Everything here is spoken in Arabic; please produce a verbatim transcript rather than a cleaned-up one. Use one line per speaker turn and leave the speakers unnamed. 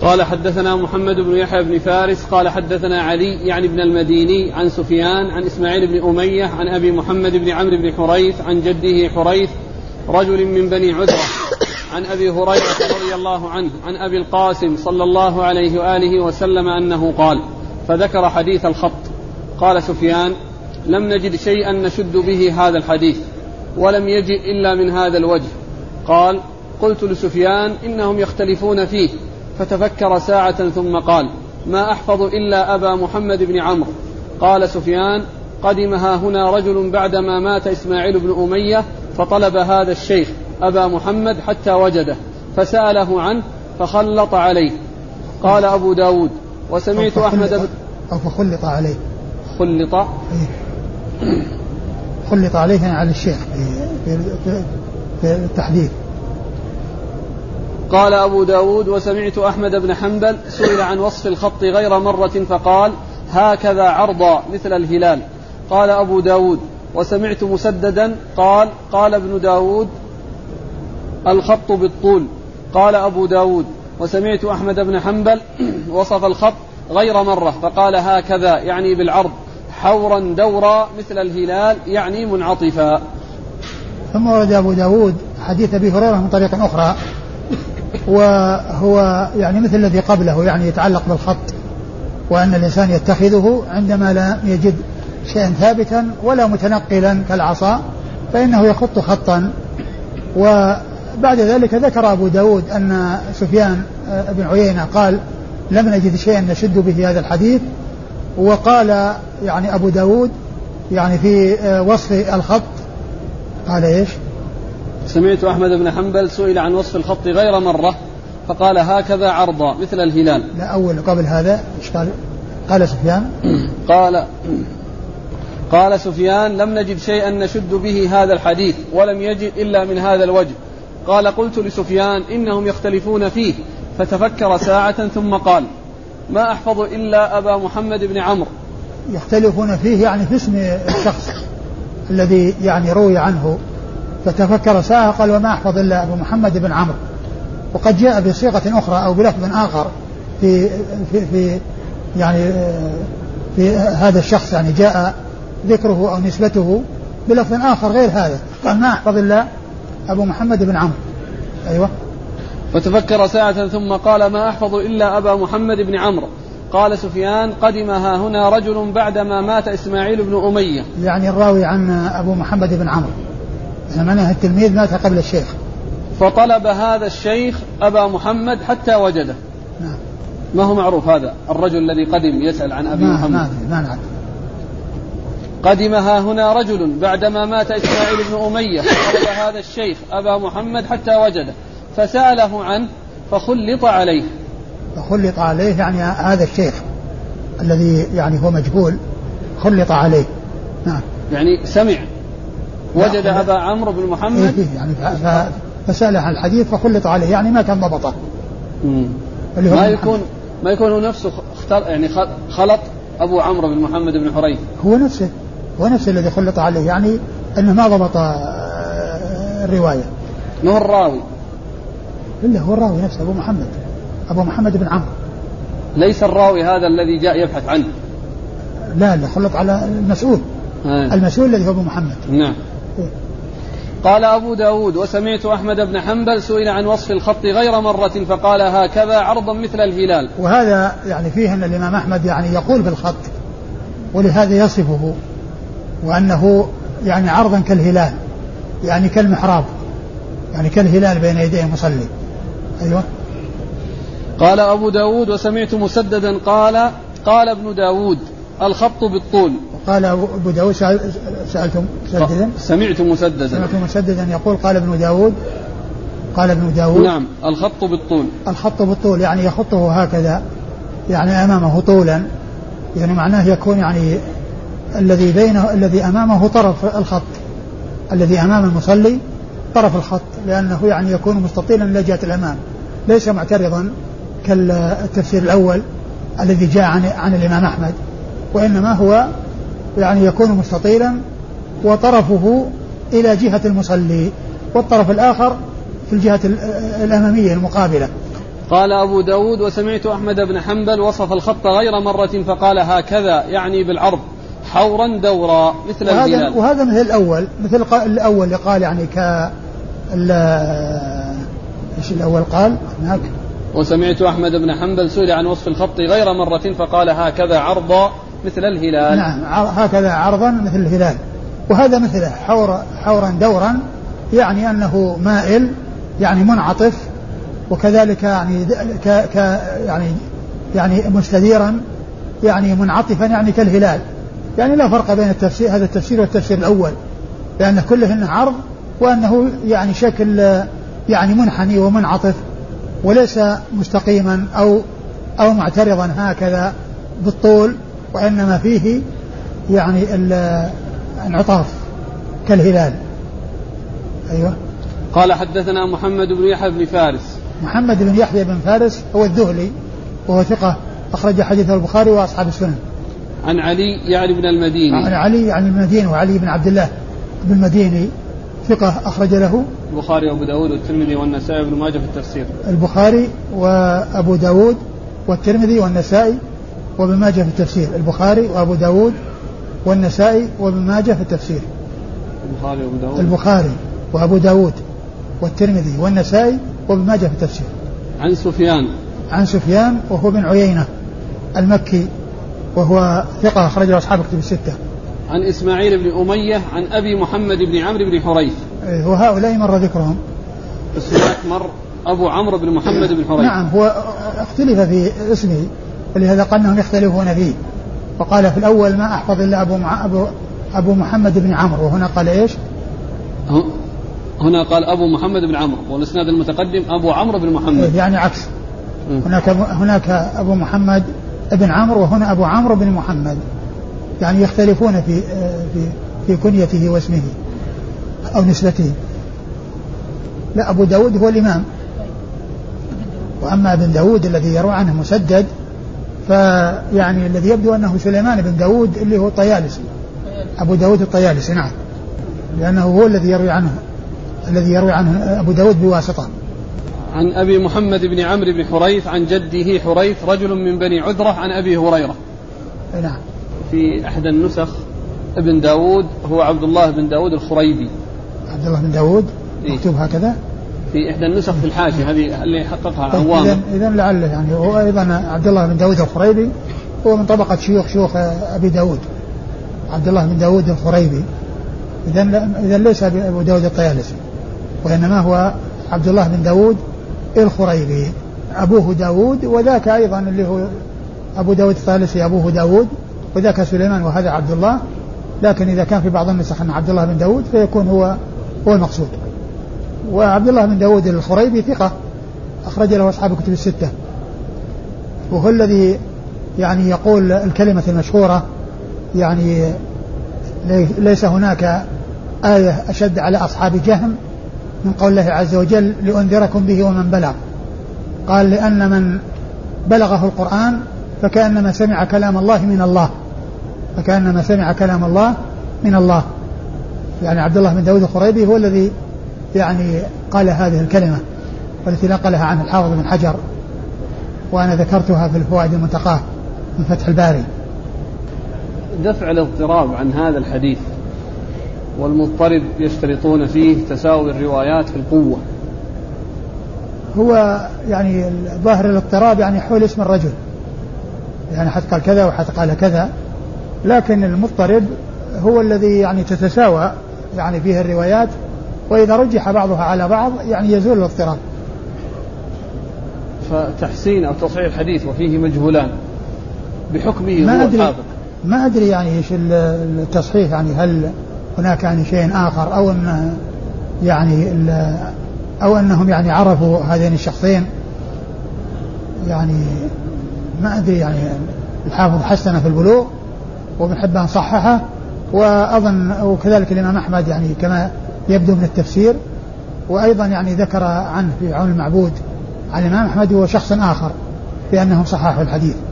قال حدثنا محمد بن يحيى بن فارس قال حدثنا علي يعني بن المديني عن سفيان عن إسماعيل بن أمية عن أبي محمد بن عمرو بن حريث عن جده حريث رجل من بني عذرة عن أبي هريرة رضي الله عنه عن أبي القاسم صلى الله عليه وآله وسلم أنه قال فذكر حديث الخط. قال سفيان لم نجد شيئا نشد به هذا الحديث ولم يجئ إلا من هذا الوجه. قال قلت لسفيان إنهم يختلفون فيه فتفكر ساعة ثم قال ما أحفظ إلا أبا محمد بن عمرو. قال سفيان قدمها هنا رجل بعدما مات إسماعيل بن أمية فطلب هذا الشيخ أبا محمد حتى وجده فسأله عنه فخلط عليه. قال أبو داود وسمعت أحمد ب...
أو فخلط عليه
خلط
خلط عليه على الشيخ في, في, في التحديث.
قال أبو داود وسمعت أحمد بن حنبل سئل عن وصف الخط غير مرة فقال هكذا عرضا مثل الهلال. قال أبو داود وسمعت مسددا قال قال ابن داود الخط بالطول. قال أبو داود وسمعت أحمد بن حنبل وصف الخط غير مرة فقال هكذا يعني بالعرض حورا دورا مثل الهلال يعني منعطفا.
ثم ورد أبو داود حديث أبي هريرة من طريق أخرى وهو يعني مثل الذي قبله يعني يتعلق بالخط وأن الإنسان يتخذه عندما لا يجد شيئا ثابتا ولا متنقلا كالعصا فإنه يخط خطا. وبعد ذلك ذكر أبو داود أن سفيان بن عيينة قال لم نجد شيئا نشد به هذا الحديث. وقال يعني أبو داود يعني في وصف الخط قال إيش
سمعت أحمد بن حنبل سئل عن وصف الخط غير مرة فقال هكذا عرضا مثل الهلال.
لا أول قبل هذا إيش قال قال سفيان
قال قال سفيان لم نجد شيئا نشد به هذا الحديث ولم يجد إلا من هذا الوجه. قال قلت لسفيان إنهم يختلفون فيه فتفكر ساعة ثم قال ما أحفظ إلا أبا محمد بن عمرو.
يختلفون فيه يعني في اسم الشخص الذي يعني روي عنه فتفكر ساعة قال وما أحفظ إلا أبو محمد بن عمرو. وقد جاء بصيغة أخرى أو بلفظ آخر في, في, في يعني في هذا الشخص يعني جاء ذكره أو نسبته بلفظ آخر غير هذا قال ما أحفظ إلا أبو محمد بن عمرو. أيوة.
فتفكر ساعة ثم قال ما أحفظ إلا أبا محمد بن عمرو. قال سفيان قدمها هنا رجل بعدما مات إسماعيل بن أمية
يعني الراوي عن أبو محمد بن عمرو يعني معناه التلميذ مات قبل الشيخ
فطلب هذا الشيخ أبا محمد حتى وجده.
نعم.
ما هو معروف هذا الرجل الذي قدم يسأل عن أبي
ما
محمد
ما ما نعرف.
قدمها هنا رجل بعدما مات إسماعيل بن أمية فطلب هذا الشيخ أبا محمد حتى وجده فسأله عنه فخلط عليه.
فخلط عليه يعني هذا الشيخ الذي يعني هو مجهول خلط عليه. نعم.
يعني سمع وجد أبا عمرو بن محمد
إيه يعني فسأله عن الحديث فخلط عليه يعني ما كان ضبطه.
ما يكون ما يكون نفسه اختار يعني خلط أبو عمرو بن محمد بن حريث
هو نفسه هو نفسه الذي خلط عليه يعني أنه ما ضبط الرواية.
ما هو الراوي
إلا هو الراوي نفسه أبو محمد أبو محمد بن عمرو
ليس الراوي هذا الذي جاء يبحث عنه.
لا لا خلط على المسؤول آه. المسؤول الذي هو أبو محمد.
نعم.
إيه؟
قال أبو داود وسمعت أحمد بن حنبل سئل عن وصف الخط غير مرة فقال هكذا عرضا مثل الهلال.
وهذا يعني فيه أن الإمام أحمد يعني يقول بالخط ولهذا يصفه وأنه يعني عرضا كالهلال يعني كالمحراب يعني كالهلال بين يديه المصلي. أيوة.
قال أبو داود وسمعت مسددا قال قال ابن داود الخط بالطول.
قال أبو داود سألتم مسددا
سمعت مسددا
سمعت مسددا يقول قال ابن داود قال ابن داود
نعم الخط بالطول.
الخط بالطول يعني يخطه هكذا يعني أمامه طولا يعني معناه يكون يعني الذي بينه الذي أمامه طرف الخط الذي أمام المصلي طرف الخط لأنه يعني يكون مستطيلا إلى جهة الأمام ليس معترضا كالتفسير الأول الذي جاء عن, عن الإمام أحمد وإنما هو يعني يكون مستطيلا وطرفه إلى جهة المصلي والطرف الآخر في الجهة الأمامية المقابلة
قال أبو داود وسمعت أحمد بن حنبل وصف الخط غير مرة فقال هكذا يعني بالعرض حورا دورا مثل
وهذا
الهلال.
وهذا مثل الأول مثل الأول اللي قال يعني ك ايش الأول قال هناك.
وسمعت أحمد بن حنبل سئل عن وصف الخط غير مرة فقال هكذا عرضا مثل الهلال.
نعم هكذا عرضا مثل الهلال. وهذا مثله حور حورا دورا يعني أنه مائل يعني منعطف وكذلك يعني ك ك يعني يعني مستديرا يعني منعطفا يعني كالهلال. يعني لا فرق بين التفسير هذا التفسير والتفسير الأول لأن كلهن عرض وأنه يعني شكل يعني منحني ومنعطف وليس مستقيما أو أو معترضا هكذا بالطول وإنما فيه يعني الانعطاف كالهلال. أيوة.
قال حدثنا محمد بن يحيى بن فارس.
محمد بن يحيى بن فارس هو الذهلي وهو ثقة أخرج حديث البخاري وأصحاب السنن.
عن علي يعني بن المديني.
عن علي يعني المديني وعلي بن عبد الله بن المديني ثقة أخرج له
البخاري وأبو داود والترمذي والنسائي وابن ماجه في التفسير.
البخاري وأبو داود والترمذي والنسائي وابن ماجه في التفسير. البخاري وأبو داود والنسائي وابن ماجه في التفسير.
البخاري وأبو داود.
البخاري وأبو داود والترمذي والنسائي وابن ماجه في التفسير.
عن سفيان.
عن سفيان وهو بن عيينة المكي وهو ثقة أخرج له أصحاب الكتب الستة.
عن إسماعيل بن أمية عن أبي محمد بن عمرو بن حريث.
وهؤلاء مر ذكرهم.
بس هناك مر أبو عمرو بن محمد بن حريث.
نعم هو اختلف في اسمه ولهذا قال أنهم يختلفون فيه وقال في الأول ما أحفظ إلا أبو, مع... أبو... أبو محمد بن عمرو وهنا قال إيش
هنا قال أبو محمد بن عمرو والإسناد المتقدم أبو عمرو بن محمد
يعني عكس. هناك هناك أبو محمد بن عمرو وهنا أبو عمرو بن محمد يعني يختلفون في في في كنيته واسمه أو نسبته. لا أبو داود هو الإمام وأما ابن داود الذي يروى عنه مسدد فيعني الذي يبدو أنه سليمان بن داود اللي هو الطيالسي أبو داود الطيالسي. نعم لأنه هو الذي يروي عنه الذي يروي عنه أبو داود بواسطة.
عن أبي محمد بن عمرو بن حريث عن جده حريث رجل من بني عذرة عن أبي هريرة.
نعم.
في إحدى النسخ ابن داود هو عبد الله بن داود الخريبي.
عبد الله بن داود مكتوب هكذا
في إحدى النسخ في الحاشية هذه اللي حققها عوام.
إذن, إذن لعله يعني هو أيضا عبد الله بن داود الخريبي هو من طبقة شيوخ شيوخ أبي داود عبد الله بن داود الخريبي. إذن إذن ليس أبو داود الطيالسي وإنما هو عبد الله بن داود الخريبي أبوه داود وذاك أيضا اللي هو أبو داود الطيالسي أبوه داود وذاك سليمان وهذا عبد الله. لكن إذا كان في بعض النسخ أن عبد الله بن داود فيكون هو هو المقصود. وعبد الله بن داود الخريبي ثقة أخرج له أصحاب الكتب الستة وهو الذي يعني يقول الكلمة المشهورة يعني ليس هناك آية أشد على أصحاب جهم من قول الله عز وجل لأنذركم به ومن بلغ. قال لأن من بلغه القرآن فكأنما سمع كلام الله من الله فكأنما سمع كلام الله من الله. يعني عبد الله بن داود الخريبي هو الذي يعني قال هذه الكلمة والتي نقلها عنه الحافظ بن حجر وأنا ذكرتها في الفوائد المنتقاة من فتح الباري.
دفع الاضطراب عن هذا الحديث والمضطرب يشترطون فيه تساوي الروايات في القوة.
هو يعني ظاهر الاضطراب يعني حول اسم الرجل يعني حتى قال كذا وحتى قال كذا لكن المضطرب هو الذي يعني تتساوى يعني فيه الروايات وإذا رجح بعضها على بعض يعني يزول الاضطراب.
فتحسين أو تصحيح الحديث وفيه مجهولان بحكمه
ما
هو
أدري
حافظ.
ما أدري يعني إيش التصحيح يعني هل هناك يعني شيء آخر أو أن يعني أو أنهم يعني عرفوا هذين الشخصين يعني ما أدري. يعني الحافظ حسن في البلوغ وابن حبان صححه وأظن وكذلك الإمام أحمد يعني كما يبدو من التفسير وأيضا يعني ذكر عنه في عون المعبود عن الإمام أحمد وشخص آخر بأنهم صححوا الحديث.